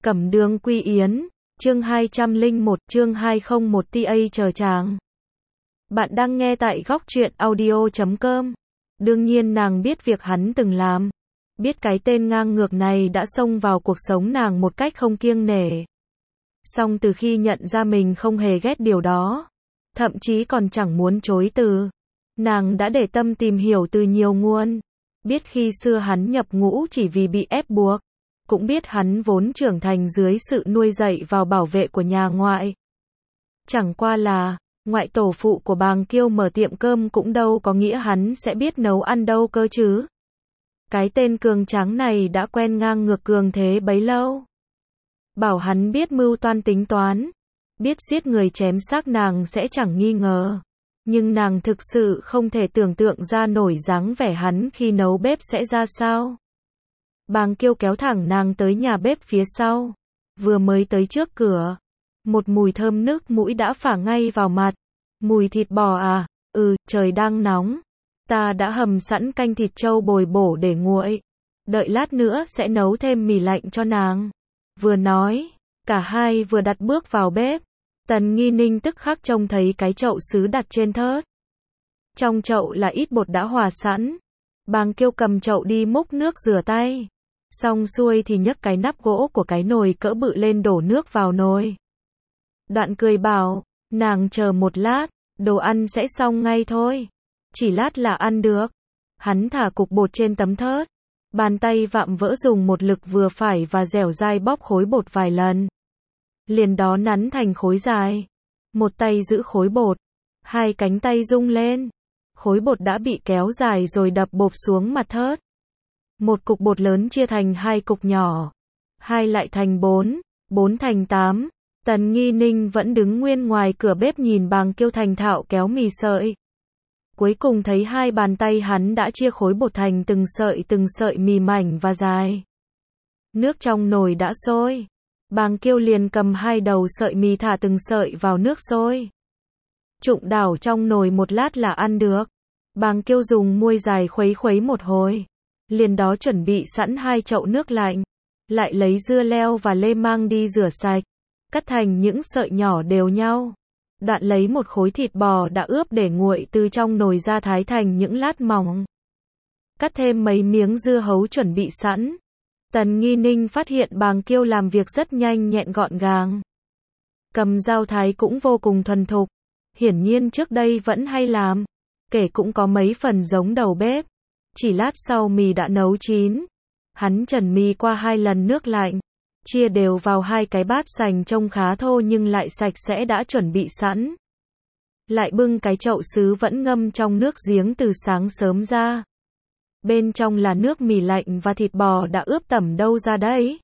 Cẩm Đường Quy Yến, chương 201, chương 201 TA chờ chàng. Bạn đang nghe tại góc truyện audio.com. Đương nhiên nàng biết việc hắn từng làm. Biết cái tên ngang ngược này đã xông vào cuộc sống nàng một cách không kiêng nể. Song từ khi nhận ra mình không hề ghét điều đó, thậm chí còn chẳng muốn chối từ, nàng đã để tâm tìm hiểu từ nhiều nguồn. Biết khi xưa hắn nhập ngũ chỉ vì bị ép buộc. Cũng biết hắn vốn trưởng thành dưới sự nuôi dạy vào bảo vệ của nhà ngoại. Chẳng qua là, ngoại tổ phụ của Bàng Kiêu mở tiệm cơm cũng đâu có nghĩa hắn sẽ biết nấu ăn đâu cơ chứ. Cái tên cường tráng này đã quen ngang ngược cường thế bấy lâu. Bảo hắn biết mưu toan tính toán, biết giết người chém xác nàng sẽ chẳng nghi ngờ. Nhưng nàng thực sự không thể tưởng tượng ra nổi dáng vẻ hắn khi nấu bếp sẽ ra sao. Bàng Kiêu kéo thẳng nàng tới nhà bếp phía sau. Vừa mới tới trước cửa, một mùi thơm nước mũi đã phả ngay vào mặt. Mùi thịt bò à? Trời đang nóng. Ta đã hầm sẵn canh thịt trâu bồi bổ để nguội. Đợi lát nữa sẽ nấu thêm mì lạnh cho nàng. Vừa nói, cả hai vừa đặt bước vào bếp. Tần Nghi Ninh tức khắc trông thấy cái chậu sứ đặt trên thớt. Trong chậu là ít bột đã hòa sẵn. Bàng Kiêu cầm chậu đi múc nước rửa tay. Xong xuôi thì nhấc cái nắp gỗ của cái nồi cỡ bự lên đổ nước vào nồi. Đoạn cười bảo, nàng chờ một lát, đồ ăn sẽ xong ngay thôi. Chỉ lát là ăn được. Hắn thả cục bột trên tấm thớt. Bàn tay vạm vỡ dùng một lực vừa phải và dẻo dai bóp khối bột vài lần. Liền đó nắn thành khối dài. Một tay giữ khối bột. Hai cánh tay rung lên. Khối bột đã bị kéo dài rồi đập bộp xuống mặt thớt. Một cục bột lớn chia thành hai cục nhỏ. Hai lại thành bốn. Bốn thành tám. Tần Nghi Ninh vẫn đứng nguyên ngoài cửa bếp nhìn Bàng Kiêu thành thạo kéo mì sợi. Cuối cùng thấy hai bàn tay hắn đã chia khối bột thành từng sợi mì mảnh và dài. Nước trong nồi đã sôi. Bàng Kiêu liền cầm hai đầu sợi mì thả từng sợi vào nước sôi. Trụng đảo trong nồi một lát là ăn được. Bàng Kiêu dùng muôi dài khuấy một hồi. Liền đó chuẩn bị sẵn hai chậu nước lạnh. Lại lấy dưa leo và lê mang đi rửa sạch. Cắt thành những sợi nhỏ đều nhau. Đoạn lấy một khối thịt bò đã ướp để nguội từ trong nồi ra thái thành những lát mỏng. Cắt thêm mấy miếng dưa hấu chuẩn bị sẵn. Tần Nghi Ninh phát hiện Bàng Kiêu làm việc rất nhanh nhẹn gọn gàng. Cầm dao thái cũng vô cùng thuần thục. Hiển nhiên trước đây vẫn hay làm. Kể cũng có mấy phần giống đầu bếp. Chỉ lát sau mì đã nấu chín. Hắn trần mì qua hai lần nước lạnh. Chia đều vào hai cái bát sành trông khá thô nhưng lại sạch sẽ đã chuẩn bị sẵn. Lại bưng cái chậu sứ vẫn ngâm trong nước giếng từ sáng sớm ra. Bên trong là nước mì lạnh và thịt bò đã ướp tẩm đâu ra đấy.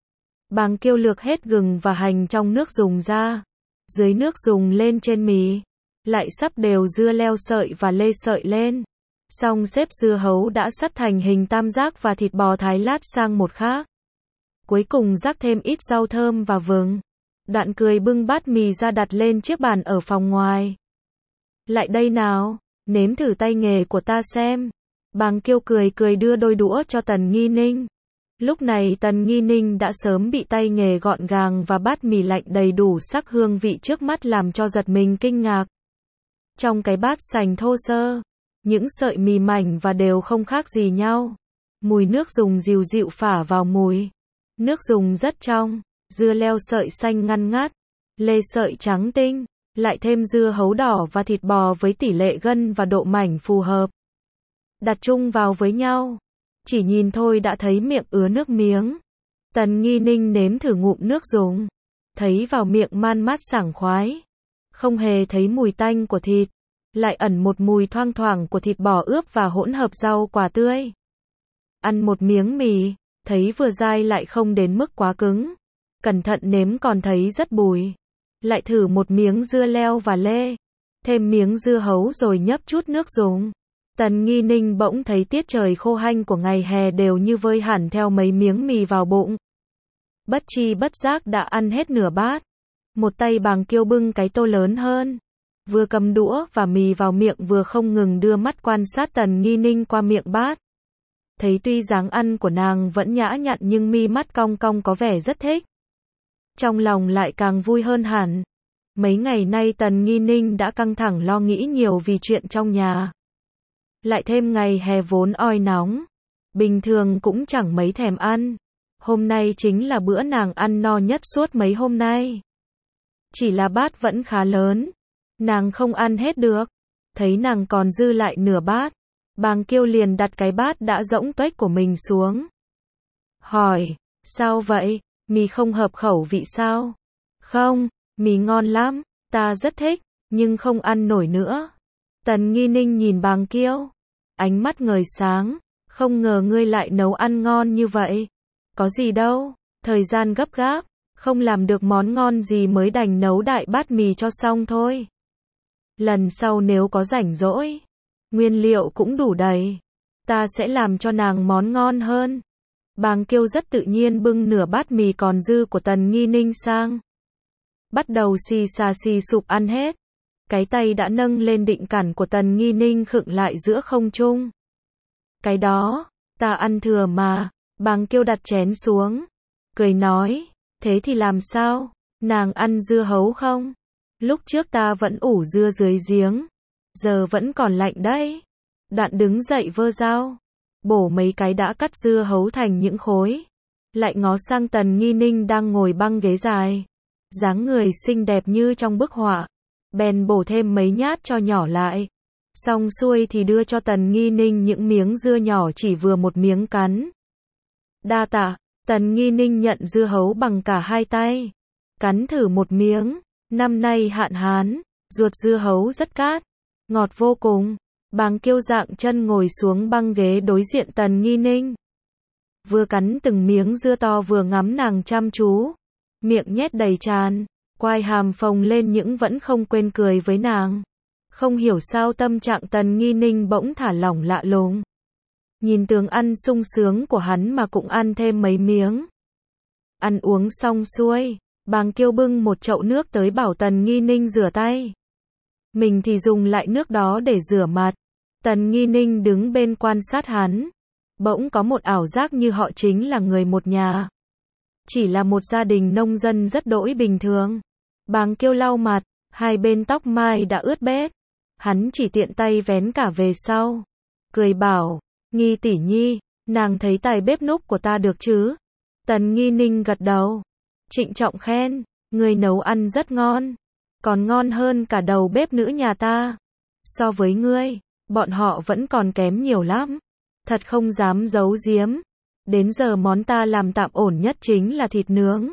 Bàng Kiêu lược hết gừng và hành trong nước dùng ra. Dưới nước dùng lên trên mì. Lại sắp đều dưa leo sợi và lê sợi lên. Xong xếp dưa hấu đã sắt thành hình tam giác và thịt bò thái lát sang một khác. Cuối cùng rắc thêm ít rau thơm và vừng. Đoạn cười bưng bát mì ra đặt lên chiếc bàn ở phòng ngoài. Lại đây nào, nếm thử tay nghề của ta xem. Bàng Kiêu cười đưa đôi đũa cho Tần Nghi Ninh. Lúc này Tần Nghi Ninh đã sớm bị tay nghề gọn gàng và bát mì lạnh đầy đủ sắc hương vị trước mắt làm cho giật mình kinh ngạc. Trong cái bát sành thô sơ, những sợi mì mảnh và đều không khác gì nhau. Mùi nước dùng dìu dịu phả vào mùi. Nước dùng rất trong, dưa leo sợi xanh ngăn ngắt, lê sợi trắng tinh, lại thêm dưa hấu đỏ và thịt bò với tỷ lệ gân và độ mảnh phù hợp. Đặt chung vào với nhau, chỉ nhìn thôi đã thấy miệng ứa nước miếng. Tần Nghi Ninh nếm thử ngụm nước dùng, thấy vào miệng man mát sảng khoái. Không hề thấy mùi tanh của thịt, lại ẩn một mùi thoang thoảng của thịt bò ướp và hỗn hợp rau quả tươi. Ăn một miếng mì, thấy vừa dai lại không đến mức quá cứng. Cẩn thận nếm còn thấy rất bùi. Lại thử một miếng dưa leo và lê. Thêm miếng dưa hấu rồi nhấp chút nước dùng. Tần Nghi Ninh bỗng thấy tiết trời khô hanh của ngày hè đều như vơi hẳn theo mấy miếng mì vào bụng. Bất chi bất giác đã ăn hết nửa bát. Một tay Bàng Kiêu bưng cái tô lớn hơn. Vừa cầm đũa và mì vào miệng vừa không ngừng đưa mắt quan sát Tần Nghi Ninh qua miệng bát. Thấy tuy dáng ăn của nàng vẫn nhã nhặn nhưng mi mắt cong cong có vẻ rất thích. trong lòng lại càng vui hơn hẳn. Mấy ngày nay Tần Nghi Ninh đã căng thẳng lo nghĩ nhiều vì chuyện trong nhà. Lại thêm ngày hè vốn oi nóng, bình thường cũng chẳng mấy thèm ăn. Hôm nay chính là bữa nàng ăn no nhất suốt mấy hôm nay. Chỉ là bát vẫn khá lớn, nàng không ăn hết được. Thấy nàng còn dư lại nửa bát, Bàng Kiêu liền đặt cái bát đã rỗng tuếch của mình xuống. Hỏi, sao vậy, mì không hợp khẩu vị sao? Không, mì ngon lắm, ta rất thích, nhưng không ăn nổi nữa. Tần Nghi Ninh nhìn Bàng Kiêu, ánh mắt ngời sáng, không ngờ ngươi lại nấu ăn ngon như vậy. Có gì đâu, thời gian gấp gáp, không làm được món ngon gì mới đành nấu đại bát mì cho xong thôi. Lần sau nếu có rảnh rỗi, nguyên liệu cũng đủ đầy, ta sẽ làm cho nàng món ngon hơn. Bàng Kiêu rất tự nhiên bưng nửa bát mì còn dư của Tần Nghi Ninh sang. Bắt đầu xì xà xì sụp ăn hết. Cái tay đã nâng lên định cản của Tần Nghi Ninh khựng lại giữa không trung. Cái đó, ta ăn thừa mà. Bàng Kiêu đặt chén xuống, cười nói, thế thì làm sao, nàng ăn dưa hấu không? Lúc trước ta vẫn ủ dưa dưới giếng, giờ vẫn còn lạnh đấy. Đoạn đứng dậy vơ dao, bổ mấy cái đã cắt dưa hấu thành những khối. Lại ngó sang Tần Nghi Ninh đang ngồi băng ghế dài, dáng người xinh đẹp như trong bức họa, bèn bổ thêm mấy nhát cho nhỏ lại. Xong xuôi thì đưa cho Tần Nghi Ninh những miếng dưa nhỏ chỉ vừa một miếng cắn. Đa tạ, Tần Nghi Ninh nhận dưa hấu bằng cả hai tay. Cắn thử một miếng, năm nay hạn hán, ruột dưa hấu rất cát, ngọt vô cùng. Bàng Kiêu dạng chân ngồi xuống băng ghế đối diện Tần Nghi Ninh. Vừa cắn từng miếng dưa to vừa ngắm nàng chăm chú, miệng nhét đầy tràn, quai hàm phồng lên nhưng vẫn không quên cười với nàng. Không hiểu sao tâm trạng Tần Nghi Ninh bỗng thả lỏng lạ lùng. Nhìn tướng ăn sung sướng của hắn mà cũng ăn thêm mấy miếng. Ăn uống xong xuôi, Bàng Kiêu bưng một chậu nước tới bảo Tần Nghi Ninh rửa tay. Mình thì dùng lại nước đó để rửa mặt. Tần Nghi Ninh đứng bên quan sát hắn. Bỗng có một ảo giác như họ chính là người một nhà. Chỉ là một gia đình nông dân rất đỗi bình thường. Bàng Kiêu lau mặt, hai bên tóc mai đã ướt bết. Hắn chỉ tiện tay vén cả về sau. Cười bảo, Nghi tỷ nhi, nàng thấy tài bếp núc của ta được chứ? Tần Nghi Ninh gật đầu. Trịnh trọng khen, người nấu ăn rất ngon. Còn ngon hơn cả đầu bếp nữ nhà ta. So với ngươi, bọn họ vẫn còn kém nhiều lắm. Thật không dám giấu giếm. Đến giờ món ta làm tạm ổn nhất chính là thịt nướng.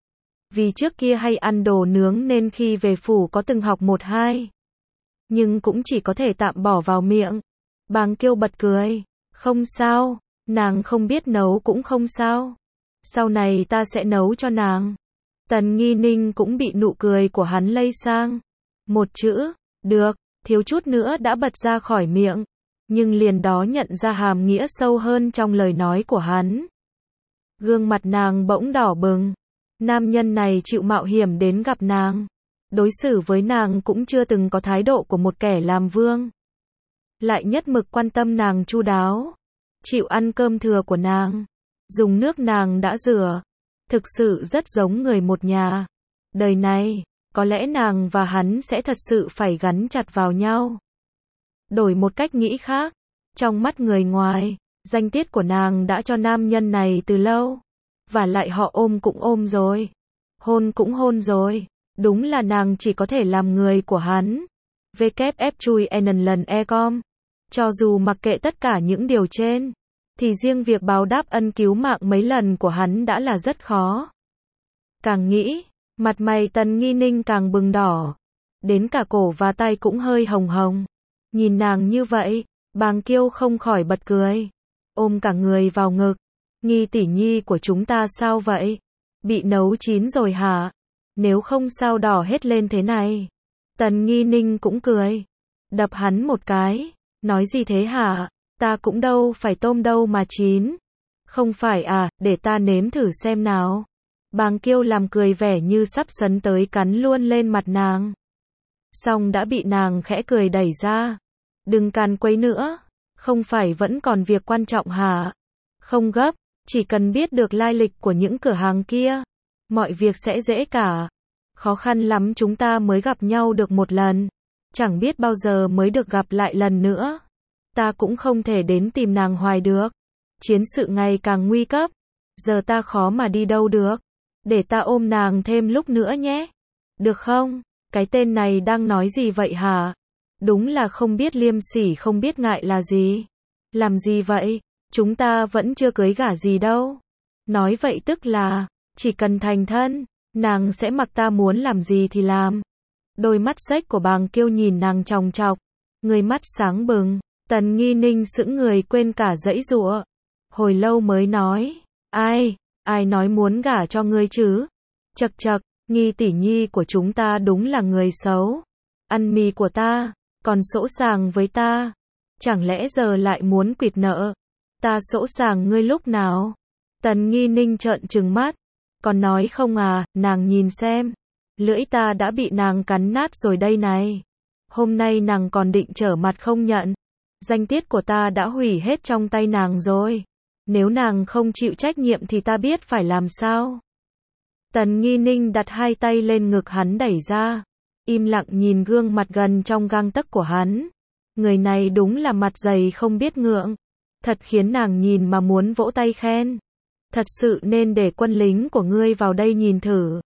Vì trước kia hay ăn đồ nướng nên khi về phủ có từng học một hai. Nhưng cũng chỉ có thể tạm bỏ vào miệng. Bàng Kiêu bật cười. Không sao, nàng không biết nấu cũng không sao. Sau này ta sẽ nấu cho nàng. Tần Nghi Ninh cũng bị nụ cười của hắn lây sang. Một chữ, được, thiếu chút nữa đã bật ra khỏi miệng. Nhưng liền đó nhận ra hàm nghĩa sâu hơn trong lời nói của hắn. Gương mặt nàng bỗng đỏ bừng. Nam nhân này chịu mạo hiểm đến gặp nàng. Đối xử với nàng cũng chưa từng có thái độ của một kẻ làm vương. Lại nhất mực quan tâm nàng chu đáo. Chịu ăn cơm thừa của nàng. Dùng nước nàng đã rửa. Thực sự rất giống người một nhà. Đời này, có lẽ nàng và hắn sẽ thật sự phải gắn chặt vào nhau. Đổi một cách nghĩ khác. Trong mắt người ngoài, danh tiết của nàng đã cho nam nhân này từ lâu. Và lại họ ôm cũng ôm rồi. Hôn cũng hôn rồi. Đúng là nàng chỉ có thể làm người của hắn. WF chui lần e-com. Cho dù mặc kệ tất cả những điều trên, thì riêng việc báo đáp ân cứu mạng mấy lần của hắn đã là rất khó. Càng nghĩ, mặt mày Tần Nghi Ninh càng bừng đỏ. Đến cả cổ và tay cũng hơi hồng hồng. Nhìn nàng như vậy, Bàng Kiêu không khỏi bật cười. Ôm cả người vào ngực. Nghi tỷ nhi của chúng ta sao vậy? Bị nấu chín rồi hả? Nếu không sao đỏ hết lên thế này? Tần Nghi Ninh cũng cười. Đập hắn một cái. Nói gì thế hả? Ta cũng đâu phải tôm đâu mà chín. Không phải à, để ta nếm thử xem nào. Bàng Kiêu làm cười vẻ như sắp sấn tới cắn luôn lên mặt nàng. Xong đã bị nàng khẽ cười đẩy ra. Đừng càn quấy nữa. Không phải vẫn còn việc quan trọng hả? Không gấp, chỉ cần biết được lai lịch của những cửa hàng kia. mọi việc sẽ dễ cả. Khó khăn lắm chúng ta mới gặp nhau được một lần. Chẳng biết bao giờ mới được gặp lại lần nữa. Ta cũng không thể đến tìm nàng hoài được. Chiến sự ngày càng nguy cấp. Giờ ta khó mà đi đâu được. Để ta ôm nàng thêm lúc nữa nhé. Được không? Cái tên này đang nói gì vậy hả? Đúng là không biết liêm sỉ không biết ngại là gì. Làm gì vậy? Chúng ta vẫn chưa cưới gả gì đâu. Nói vậy tức là, chỉ cần thành thân, nàng sẽ mặc ta muốn làm gì thì làm. Đôi mắt xếch của Bàng Kiêu nhìn nàng chòng chọc. Người mắt sáng bừng. Tần Nghi Ninh sững người quên cả giãy giụa. Hồi lâu mới nói. Ai nói muốn gả cho ngươi chứ? Chậc chậc, Nghi tỷ nhi của chúng ta đúng là người xấu. Ăn mì của ta, còn sỗ sàng với ta. Chẳng lẽ giờ lại muốn quỵt nợ? Ta sỗ sàng ngươi lúc nào? Tần Nghi Ninh trợn trừng mắt. Còn nói không à, nàng nhìn xem. Lưỡi ta đã bị nàng cắn nát rồi đây này. Hôm nay nàng còn định trở mặt không nhận. Danh tiết của ta đã hủy hết trong tay nàng rồi. Nếu nàng không chịu trách nhiệm thì ta biết phải làm sao. Tần Nghi Ninh đặt hai tay lên ngực hắn đẩy ra. Im lặng nhìn gương mặt gần trong gang tấc của hắn. Người này đúng là mặt dày không biết ngượng. Thật khiến nàng nhìn mà muốn vỗ tay khen. Thật sự nên để quân lính của ngươi vào đây nhìn thử.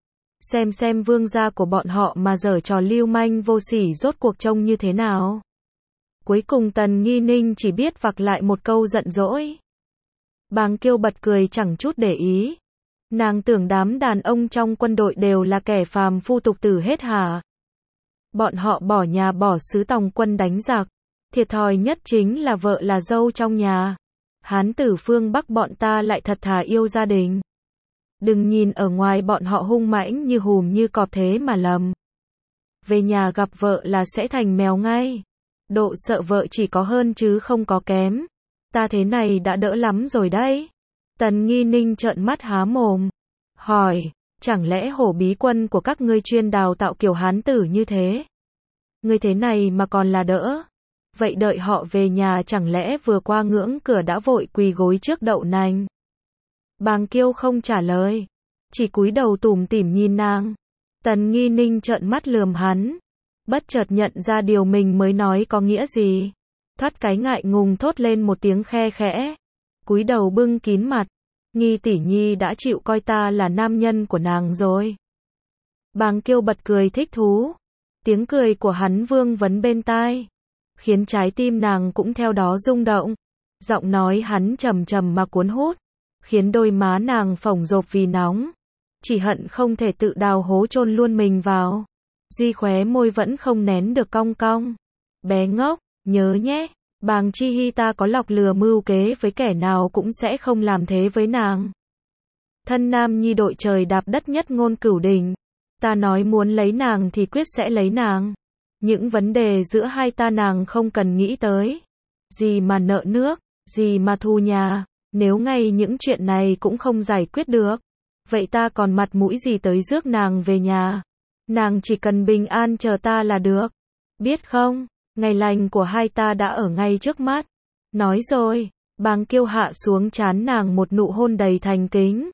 Xem vương gia của bọn họ mà giở trò lưu manh vô sỉ rốt cuộc trông như thế nào. Cuối cùng Tần Nghi Ninh chỉ biết vặc lại một câu giận dỗi. Bàng Kiêu bật cười chẳng chút để ý. Nàng tưởng đám đàn ông trong quân đội đều là kẻ phàm phu tục tử hết hả? Bọn họ bỏ nhà bỏ xứ tòng quân đánh giặc. Thiệt thòi nhất chính là vợ là dâu trong nhà. Hán tử phương Bắc bọn ta lại thật thà yêu gia đình. Đừng nhìn ở ngoài bọn họ hung mãnh như hùm như cọp thế mà lầm. Về nhà gặp vợ là sẽ thành mèo ngay. Độ sợ vợ chỉ có hơn chứ không có kém. Ta thế này đã đỡ lắm rồi đấy. Tần Nghi Ninh trợn mắt há mồm. Hỏi, chẳng lẽ hổ bí quân của các ngươi chuyên đào tạo kiểu hán tử như thế? Ngươi thế này mà còn là đỡ. Vậy đợi họ về nhà chẳng lẽ vừa qua ngưỡng cửa đã vội quỳ gối trước đậu nành? Bàng Kiêu không trả lời. Chỉ cúi đầu tủm tỉm nhìn nàng. Tần Nghi Ninh trợn mắt lườm hắn. Bất chợt nhận ra điều mình mới nói có nghĩa gì. Thoát cái ngại ngùng thốt lên một tiếng khe khẽ. Cúi đầu bưng kín mặt. Nghi tỷ nhi đã chịu coi ta là nam nhân của nàng rồi. Bàng Kiêu bật cười thích thú. Tiếng cười của hắn vương vấn bên tai. Khiến trái tim nàng cũng theo đó rung động. Giọng nói hắn trầm trầm mà cuốn hút. Khiến đôi má nàng phồng rộp vì nóng. Chỉ hận không thể tự đào hố chôn luôn mình vào. Duy khóe môi vẫn không nén được cong cong. Bé ngốc, nhớ nhé. Bàng Chi Hy ta có lọc lừa mưu kế với kẻ nào cũng sẽ không làm thế với nàng. Thân nam nhi đội trời đạp đất nhất ngôn cửu đình. Ta nói muốn lấy nàng thì quyết sẽ lấy nàng. Những vấn đề giữa hai ta nàng không cần nghĩ tới. Gì mà nợ nước, gì mà thù nhà. Nếu ngay những chuyện này cũng không giải quyết được. Vậy ta còn mặt mũi gì tới rước nàng về nhà. Nàng chỉ cần bình an chờ ta là được. Biết không? Ngày lành của hai ta đã ở ngay trước mắt. Nói rồi, Bàng Kiêu hạ xuống trán nàng một nụ hôn đầy thành kính.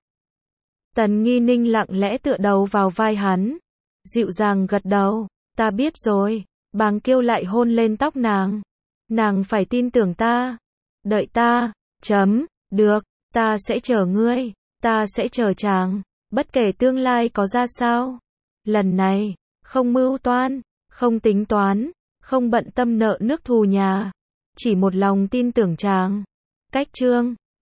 Tần Nghi Ninh lặng lẽ tựa đầu vào vai hắn. Dịu dàng gật đầu. Ta biết rồi. Bàng Kiêu lại hôn lên tóc nàng. Nàng phải tin tưởng ta. Đợi ta. Được. Ta sẽ chờ ngươi. Ta sẽ chờ chàng. Bất kể tương lai có ra sao. Lần này, không mưu toan, không tính toán. Không bận tâm nợ nước thù nhà. Chỉ một lòng tin tưởng chàng. Cách chương